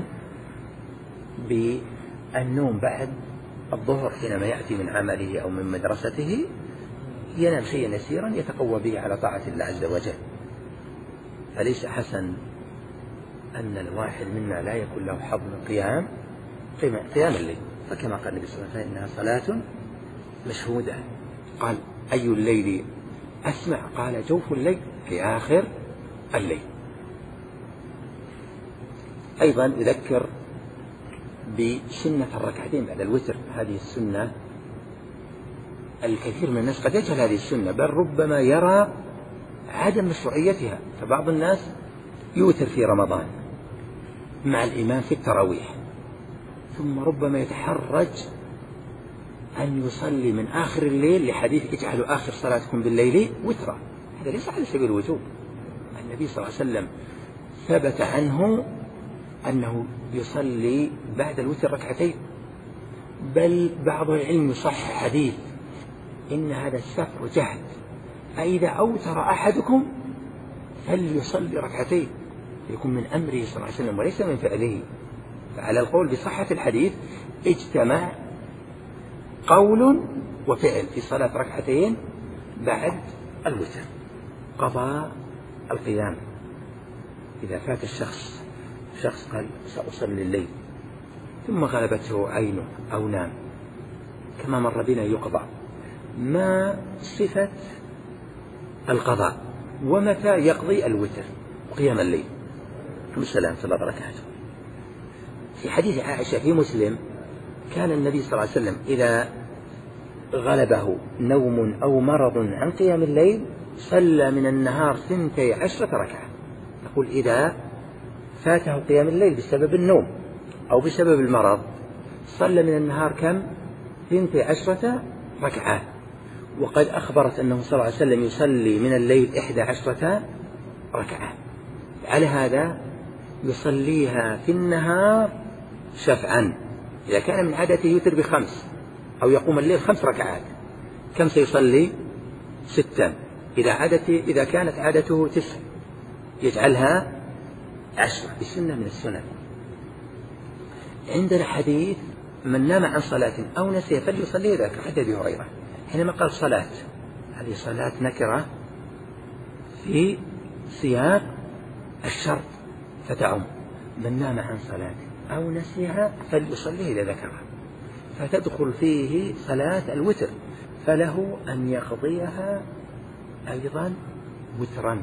بالنوم بعد الظهر حينما يأتي من عمله أو من مدرسته، ينام شيئا يسيرا يتقوى به على طاعة الله عز وجل. فليس حسن أن الواحد منا لا يكون له حظ من قيام قيام الليل، فكما قال النبي صلى الله عليه وسلم إنها صلاة مشهودة. قال أي الليل أسمع؟ قال جوف الليل، في آخر الليل. أيضا يذكر بسنة الركعتين بعد الوتر. هذه السنة الكثير من الناس قد يجهل هذه السنة، بل ربما يرى عدم مشروعيتها. فبعض الناس يوتر في رمضان مع الإمام في التراويح، ثم ربما يتحرج أن يصلي من آخر الليل لحديث اجعلوا آخر صلاتكم بالليل وترا. هذا ليس على سبيل الوجوب. النبي صلى الله عليه وسلم ثبت عنه أنه يصلي بعد الوتر ركعتين، بل بعض العلم يصحح حديث إن هذا السفر جهد، فإذا أوتر أحدكم فليصلي ركعتين، يكون من أمره صلى الله عليه وسلم وليس من فعله. فعلى القول بصحة الحديث اجتمع قول وفعل في صلاة ركعتين بعد الوتر. قضاء القيام إذا فات الشخص شخص قال سأصلي الليل ثم غلبته عينه أو نام كما مر بنا يقضى. ما صفة القضاء ومتى يقضي الوتر وقيام الليل؟ السلام صلى الله عليه وسلم. في حديث عائشة في مسلم كان النبي صلى الله عليه وسلم إذا غلبه نوم أو مرض عن قيام الليل صلى من النهار ثنتي عشرة ركعة. نقول إذا فاته قيام الليل بسبب النوم أو بسبب المرض صلى من النهار كم؟ ثنتي عشرة ركعة. وقد أخبرت أنه صلى الله عليه وسلم يصلي من الليل إحدى عشرة ركعة. على هذا يصليها في النهار شفعا. إذا كان من عادته يوتر بخمس أو يقوم الليل خمس ركعات، كم سيصلي؟ ستا. إذا, عادته إذا كانت عادته تسع يجعلها عشرة بسنة من السنن. عندنا حديث من نام عن صلاة أو نسي فليصلي ذاك حديث أبي هريرة حينما قال صلاة، هذه صلاة نكرة في سياق الشرط فتعم. من نام عن صلاة أو نسيها فليصلي إذا ذكرها، فتدخل فيه صلاة الوتر، فله أن يقضيها أيضا وترا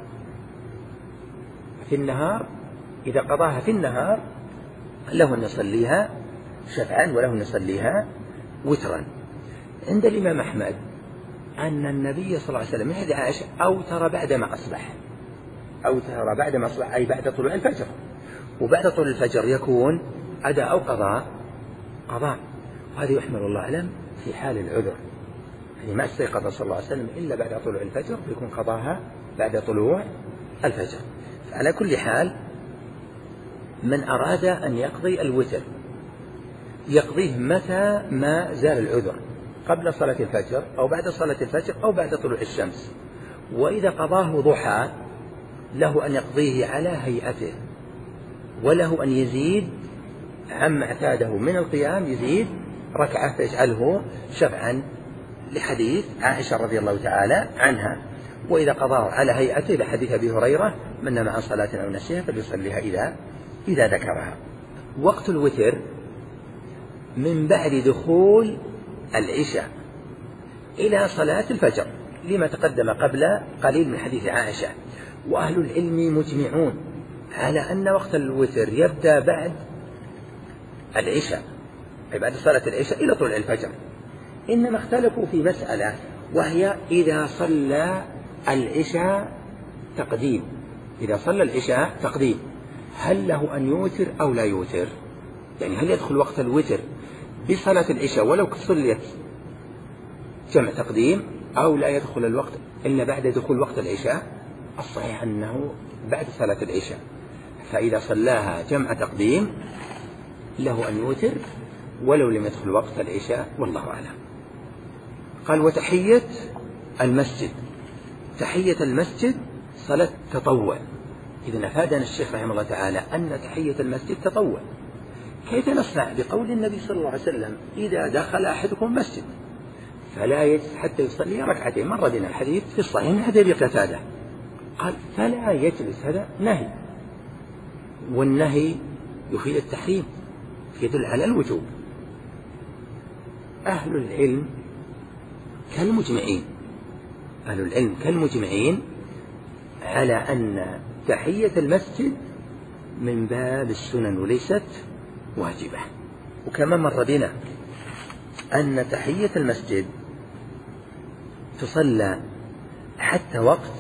في النهار. إذا قضاها في النهار له أن يصليها شفعا وله أن يصليها وترا. عند الإمام أحمد أن النبي صلى الله عليه وسلم من حديث عائشة أوتر بعدما أصبح، أوتر بعد مصلحة أي بعد طلوع الفجر، وبعد طلوع الفجر يكون أداء أو قضاء قضاء. وهذا يحمل الله أعلم في حال العذر، يعني ما استيقظ صلى الله عليه وسلم إلا بعد طلوع الفجر يكون قضاها بعد طلوع الفجر. على كل حال من أراد أن يقضي الوتر يقضيه متى ما زال العذر، قبل صلاة الفجر أو بعد صلاة الفجر أو بعد طلوع الشمس. وإذا قضاه ضحى له أن يقضيه على هيئته، وله أن يزيد عما اعتاده من القيام، يزيد ركعة فيجعله شفعا لحديث عائشة رضي الله تعالى عنها. وإذا قضاه على هيئته لحديث أبي هريرة من نام عن صلاة أو نسيها فليصليها إذا إذا ذكرها. وقت الوتر من بعد دخول العشاء إلى صلاة الفجر لما تقدم قبل قليل من حديث عائشة. وأهل العلم مجمعون على أن وقت الوتر يبدأ بعد العشاء، أي بعد صلاة العشاء إلى طلوع الفجر. إنما اختلفوا في مسألة، وهي إذا صلى العشاء تقديم إذا صلى العشاء تقديم هل له أن يوتر أو لا يوتر؟ يعني هل يدخل وقت الوتر بصلاة العشاء ولو صليت جمع تقديم، أو لا يدخل الوقت إلا بعد دخول وقت العشاء؟ الصحيح أنه بعد صلاة العشاء، فإذا صلاها جمع تقديم له أن يوتر ولو لم يدخل وقت العشاء، والله أعلم. قال وتحية المسجد، تحية المسجد صلاة تطوع. إذن أفادنا الشيخ رحمه الله تعالى أن تحية المسجد تطوع. كيف نصنع بقول النبي صلى الله عليه وسلم إذا دخل أحدكم المسجد فلا يجلس حتى يصلي ركعتين؟ مر بنا الحديث في الصحيح من حديث قتادة، قال فلا يجلس، هذا نهي، والنهي يفيد التحريم، يدل على الوجوب. أهل العلم كالمجمعين أهل العلم كالمجمعين على أن تحية المسجد من باب السنن وليست واجبة. وكما مر بنا أن تحية المسجد تصلى حتى وقت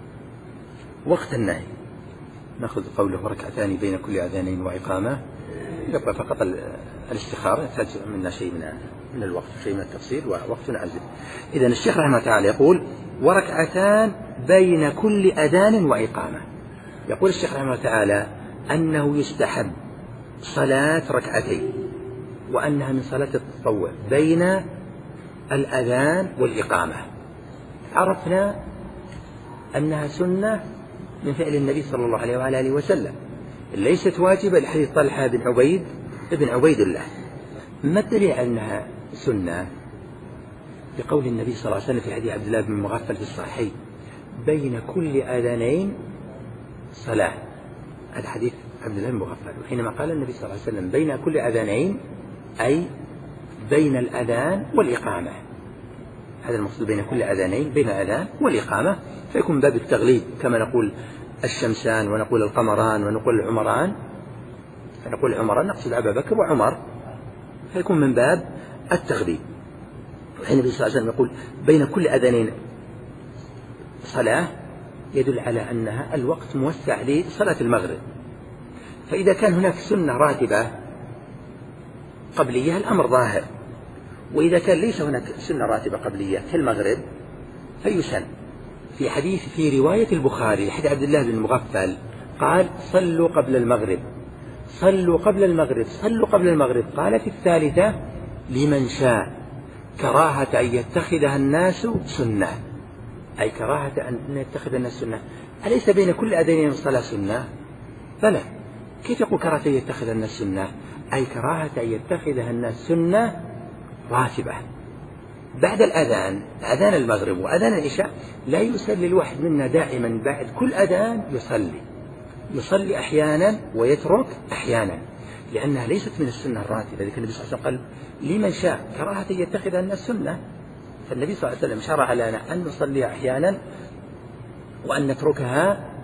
وقت النهي. نأخذ قوله ركعتان بين كل أذانين وإقامة، يبقى فقط الاستخارة، يحتاج منا شيء من من الوقت، شيء من التفصيل، ووقتنا عزيز. إذا الشيخ رحمه الله تعالى يقول وركعتان بين كل أذان وإقامة. يقول الشيخ رحمه الله تعالى أنه يستحب صلاة ركعتين، وأنها من صلاة التطوع بين الأذان والإقامة. عرفنا أنها سنة من فعل النبي صلى الله عليه وعلى آله وسلم، ليست واجبة لحديث طلحة بن عبيد ابن عبيد الله. ما الدليل على أنها سنة؟ بقول النبي صلى الله عليه وسلم في حديث عبد الله بن مغفل في الصحيحين بين كل أذانين صلاة. هذا حديث عبد الله بن مغفل. وحينما قال النبي صلى الله عليه وسلم بين كل أذانين أي بين الأذان والإقامة، هذا المقصود بين كل أذانين، بين الأذان والإقامة، فيكون باب التغليب، كما نقول الشمسان ونقول القمران ونقول العمران، فنقول العمران نقصد أبا بكر وعمر، فيكون من باب التغليب. وحين النبي صلى الله عليه وسلم يقول بين كل أذانين صلاة يدل على أنها الوقت موسع لصلاة المغرب. فإذا كان هناك سنة راتبة قبلية الأمر ظاهر، وإذا كان ليس هناك سنة راتبة قبلية كالمغرب فيسن. في حديث في رواية البخاري حديث عبد الله بن مغفل قال صلوا قبل المغرب صلوا قبل المغرب صلوا قبل المغرب قال في الثالثة لمن شاء، كراهة أن يتخذها الناس سنة، أي كراهة أن يتخذ الناس سنة. أليس بين كل أذانين صلاة سنة؟ بلى. كيف يقول كراهة أن يتخذ الناس سنة؟ أي كراهة أن يتخذها الناس سنة راتبة. بعد الأذان أذان المغرب وأذان العشاء لا يصلي الواحد منا دائما بعد كل أذان يصلي يصلي أحيانا ويترك أحيانا، لأنها ليست من السنة الراتبة. ذلك النبي صلى الله عليه وسلم قال لمن شاء، كراهة يتخذ الناس سنة. فالنبي صلى الله عليه وسلم شرع لنا أن نصلي أحيانا وأن نتركها